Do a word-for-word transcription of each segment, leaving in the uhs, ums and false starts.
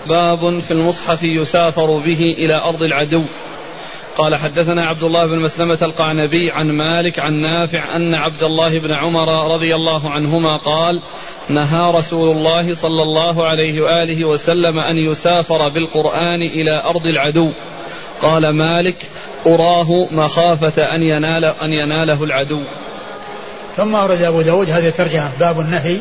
باب في المصحف يسافر به إلى أرض العدو. قال حدثنا عبد الله بن مسلمة القعنبي عن مالك عن نافع أن عبد الله بن عمر رضي الله عنهما قال نهى رسول الله صلى الله عليه وآله وسلم أن يسافر بالقرآن إلى أرض العدو. قال مالك أراه مخافة أن, ينال أن يناله العدو. ثم أورد أبو داود هذه الترجمة باب النهي.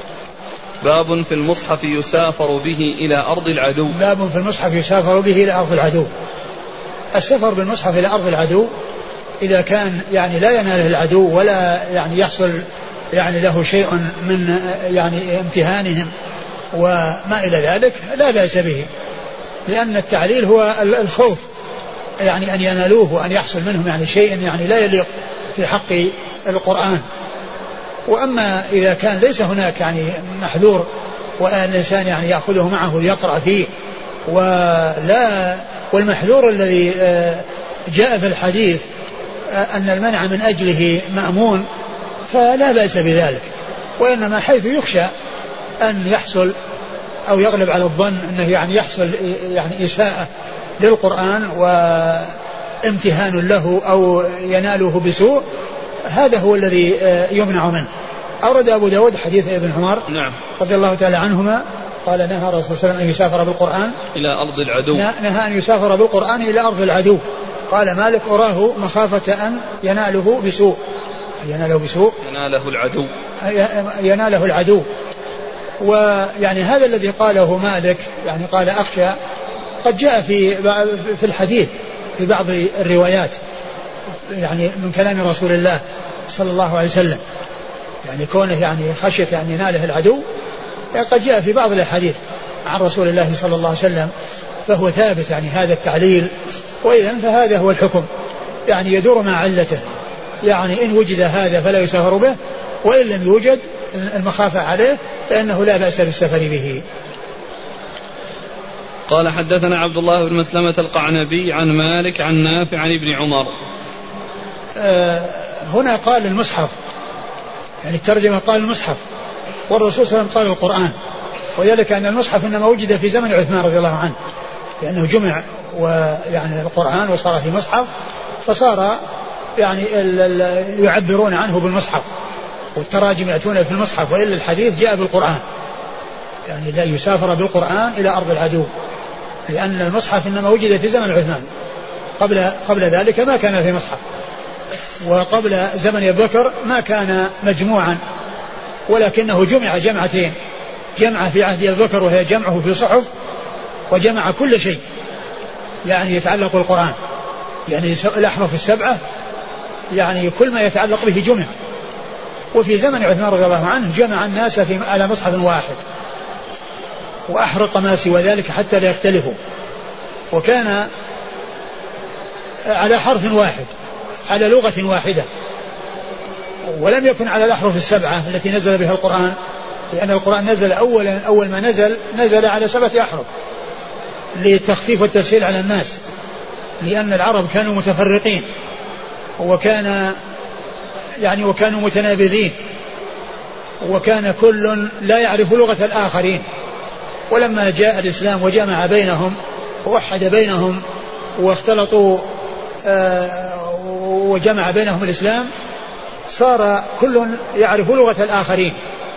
باب في المصحف يسافر به إلى أرض العدو. باب في المصحف يسافر به إلى أرض العدو. السفر بالمصحف إلى أرض العدو إذا كان يعني لا يناله العدو ولا يعني يحصل يعني له شيء من يعني امتهانهم وما إلى ذلك لا بأس به، لأن التعليل هو الخوف يعني أن ينالوه وأن يحصل منهم يعني شيء يعني لا يليق في حق القرآن. وأما إذا كان ليس هناك يعني محذور وأن الإنسان يعني يأخذه معه ويقرأ فيه ولا والمحذور الذي جاء في الحديث أن المنع من أجله مأمون فلا بأس بذلك، وإنما حيث يخشى أن يحصل أو يغلب على الظن أنه يعني يحصل يعني إساءة للقرآن وامتهان له أو يناله بسوء، هذا هو الذي يمنع منه. أورد أبو داود حديث ابن عمر نعم رضي الله تعالى عنهما قال نهى رسول الله صلى الله عليه وسلم أن يسافر بالقرآن إلى أرض العدو. نهى أن يسافر بالقرآن إلى أرض العدو. قال مالك أراه مخافة أن يناله بسوء يناله بسوء يناله العدو يناله العدو. ويعني هذا الذي قاله مالك يعني قال أخشى قد جاء في في الحديث في بعض الروايات يعني من كلام رسول الله صلى الله عليه وسلم، يعني كونه يعني خشية أن يناله العدو يعني قد جاء في بعض الحديث عن رسول الله صلى الله عليه وسلم، فهو ثابت يعني هذا التعليل. وإذن فهذا هو الحكم يعني يدور مع علته، يعني إن وجد هذا فلا يسافر به، وإن لم يوجد المخافة عليه فإنه لا بأس بالسفر به. قال حدثنا عبد الله بن مسلمة القعنبي عن مالك عن نافع عن ابن عمر. آه هنا قال المصحف يعني الترجمة قال المصحف، والرسول صلى الله عليه وسلم قال القرآن، وذلك أن المصحف إنما وجد في زمن عثمان رضي الله عنه، لأنه جمع ويعني القرآن وصار في مصحف، فصار يعني يعبرون عنه بالمصحف والتراجم يأتون في المصحف، وإلا الحديث جاء بالقرآن، يعني لا يسافر بالقرآن إلى أرض العدو، لأن المصحف إنما وجد في زمن عثمان، قبل قبل ذلك ما كان في مصحف، وقبل زمن أبي بكر ما كان مجموعا، ولكنه جمع جمعتين، جمع في عهد أبي بكر وهي جمعه في صحف، وجمع كل شيء يعني يتعلق بالقرآن، يعني الأحرف السبعة يعني كل ما يتعلق به جمع. وفي زمن عثمان رضي الله عنه جمع الناس في على مصحف واحد وأحرق ما سوى ذلك حتى لا يختلفوا، وكان على حرف واحد على لغة واحدة، ولم يكن على الأحرف السبعة التي نزل بها القرآن، لأن القرآن نزل أولا أول ما نزل نزل على سبعة أحرف للتخفيف والتسهيل على الناس، لأن العرب كانوا متفرقين وكان يعني وكانوا متنابذين، وكان كل لا يعرف لغة الآخرين. ولما جاء الإسلام وجمع بينهم ووحد بينهم واختلطوا آه وجمع بينهم الإسلام، صار كل يعرف لغة الآخرين،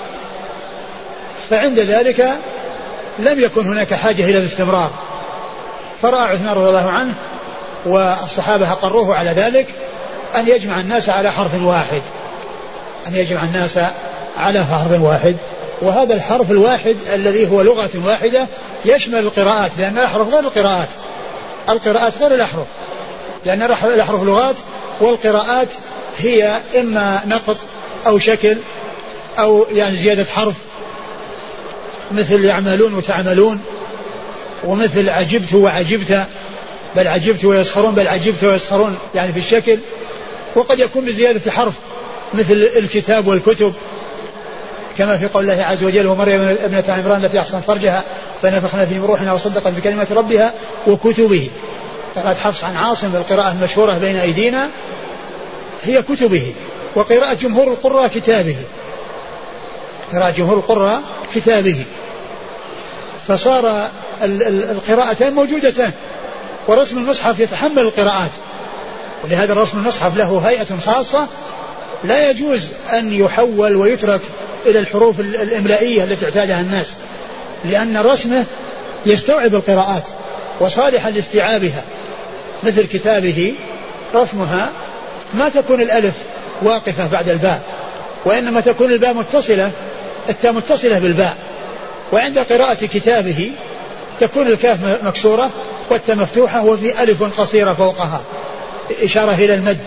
فعند ذلك لم يكن هناك حاجة إلى الاستمرار، فرأى عثمان رضي الله عنه والصحابة أقروه على ذلك أن يجمع الناس على حرف واحد، أن يجمع الناس على حرف واحد، وهذا الحرف الواحد الذي هو لغة واحدة يشمل القراءات، لأن الأحرف غير القراءات، القراءات غير الأحرف، لأن الأحرف لغات، والقراءات هي إما نقط أو شكل أو يعني زيادة حرف، مثل يعملون وتعملون، ومثل عجبت وعجبت، بل عجبت ويسخرون بل عجبت ويسخرون يعني في الشكل، وقد يكون بزيادة حرف مثل الكتاب والكتب، كما في قول الله عز وجل ومريم ابنة عمران التي أحصنت فرجها فنفخنا فيه من روحنا وصدقت بكلمات ربها وكتبه. قراءة حفص عن عاصم بالقراءة المشهورة بين أيدينا هي كتبه، وقراءة جمهور القراء كتابه، قراءة جمهور القراء كتابه. فصار القراءتان موجودتان، ورسم المصحف يتحمل القراءات، ولهذا رسم المصحف له هيئة خاصة لا يجوز أن يحول ويترك إلى الحروف الإملائية التي اعتادها الناس، لأن رسمه يستوعب القراءات وصالحا لاستيعابها، مثل كتابه رسمها ما تكون الألف واقفة بعد الباء، وإنما تكون الباء متصلة، التاء متصلة بالباء، وعند قراءة كتابه تكون الكاف مكسورة والتاء مفتوحة وفي ألف قصيرة فوقها إشارة إلى المد،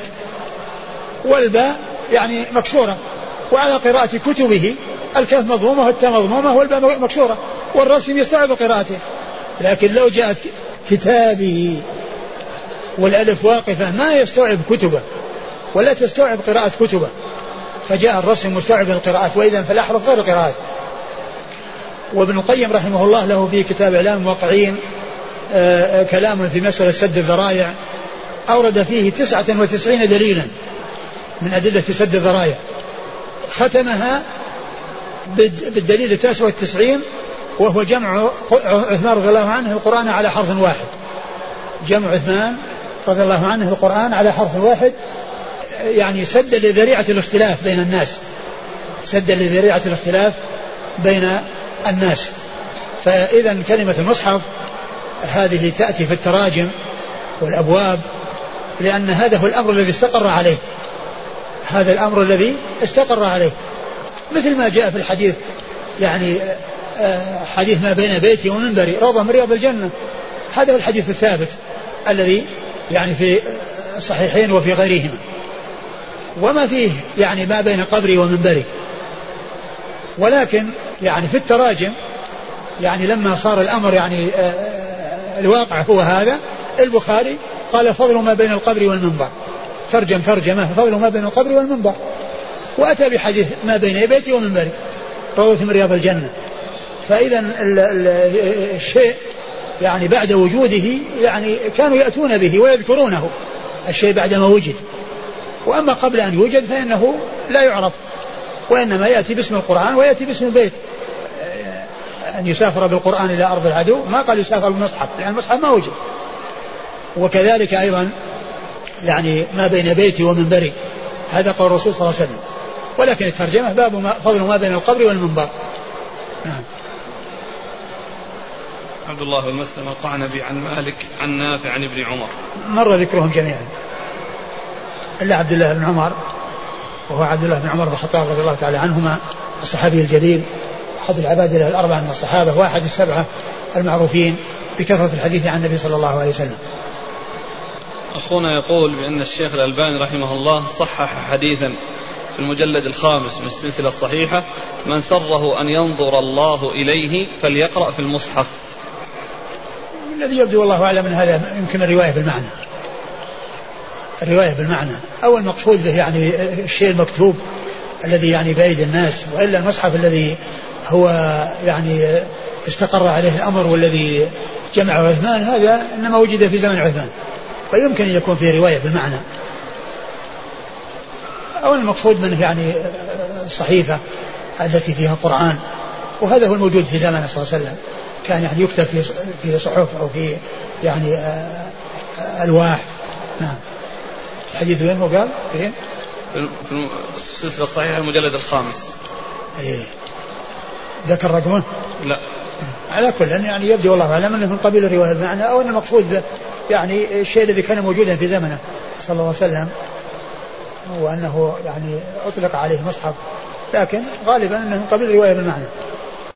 والباء يعني مكسورة. وعلى قراءة كتبه الكاف مضمومة والتاء مضمومة والباء مكسورة، والرسم يستوعب قراءته. لكن لو جاءت كتابه والألف واقفة ما يستوعب كتبه ولا تستوعب قراءة كتبه، فجاء الرسم مستوعب القراءات، وإذا فالأحرف غير القراءات. وابن القيم رحمه الله له في كتاب إعلام الموقعين آه كلام في مسألة سد الذرائع، أورد فيه تسعة وتسعين دليلا من أدلة سد الذرائع، ختمها بالدليل التاسع والتسعين وهو جمع عثمان رضي الله عنه القرآن على حرف واحد. جمع عثمان رضي الله عنه القرآن على حرف واحد، يعني سد لذريعة الاختلاف بين الناس، سد لذريعة الاختلاف بين الناس. فإذا كلمة المصحف هذه تأتي في التراجم والأبواب، لأن هذا هو الأمر الذي استقر عليه، هذا الأمر الذي استقر عليه، مثل ما جاء في الحديث، يعني حديث ما بين بيتي ومنبري روضة من رياض الجنة، هذا هو الحديث الثابت الذي يعني في الصحيحين وفي غيرهما، وما فيه يعني ما بين قبري ومنبري. ولكن يعني في التراجم يعني لما صار الأمر يعني الواقع هو هذا، البخاري قال فضل ما بين القبر والمنبر، ترجم ترجمة فضل ما بين القبر والمنبر، وأتى بحديث ما بين بيتي ومنبري روضة من رياض الجنة. فإذا الشيء يعني بعد وجوده يعني كانوا يأتون به ويذكرونه الشيء بعدما وجد، وأما قبل أن يوجد فإنه لا يعرف، وإنما يأتي باسم القرآن ويأتي باسم البيت. أن يسافر بالقرآن إلى أرض العدو ما قال يسافر بالمصحف، يعني المصحف ما وجد. وكذلك أيضا يعني ما بين بيتي ومنبري، هذا قول الرسول صلى الله عليه وسلم. ولكن الترجمة باب ما فضل ما بين القبر والمنبر. نعم. عبد الله بن مسلم القعنبي عن مالك عن نافع عن ابن عمر، مر ذكرهم جميعا إلا عبد الله بن عمر، وهو عبد الله بن عمر بن الخطاب رضي الله تعالى عنهما، الصحابي الجليل، أحد العبادلة الأربعة من الصحابة، واحد السبعة المعروفين بكثرة الحديث عن النبي صلى الله عليه وسلم. أخونا يقول بأن الشيخ الألباني رحمه الله صحح حديثا في المجلد الخامس من السلسلة الصحيحة: من سره أن ينظر الله إليه فليقرأ في المصحف. الذي يبدو والله أعلم من هذا يمكن الرواية بالمعنى، الرواية بالمعنى أو المقصود به يعني الشيء المكتوب الذي يعني بأيدي الناس، وإلا المصحف الذي هو يعني استقر عليه الأمر والذي جمع عثمان هذا إنما وجد في زمن عثمان، ويمكن أن يكون فيه رواية بالمعنى، أو المقصود منه يعني الصحيفة التي فيها القرآن، وهذا هو الموجود في زمن صلى الله عليه وسلم، كان يعني يكتب في في صحف أو في يعني ألواح. نعم. الحديث وين هو قال؟ فين؟ في السلسلة الصحيحة المجلد الخامس. إيه. ذكر رقمه؟ لا. على كل يعني يبدو والله أعلم أنه من قبيل الرواية المعنى، أو أن المقصود به يعني الشيء الذي كان موجودا في زمنه صلى الله عليه وسلم، وأنه يعني أطلق عليه مصحف، لكن غالبا أنه من قبيل الرواية بالمعنى.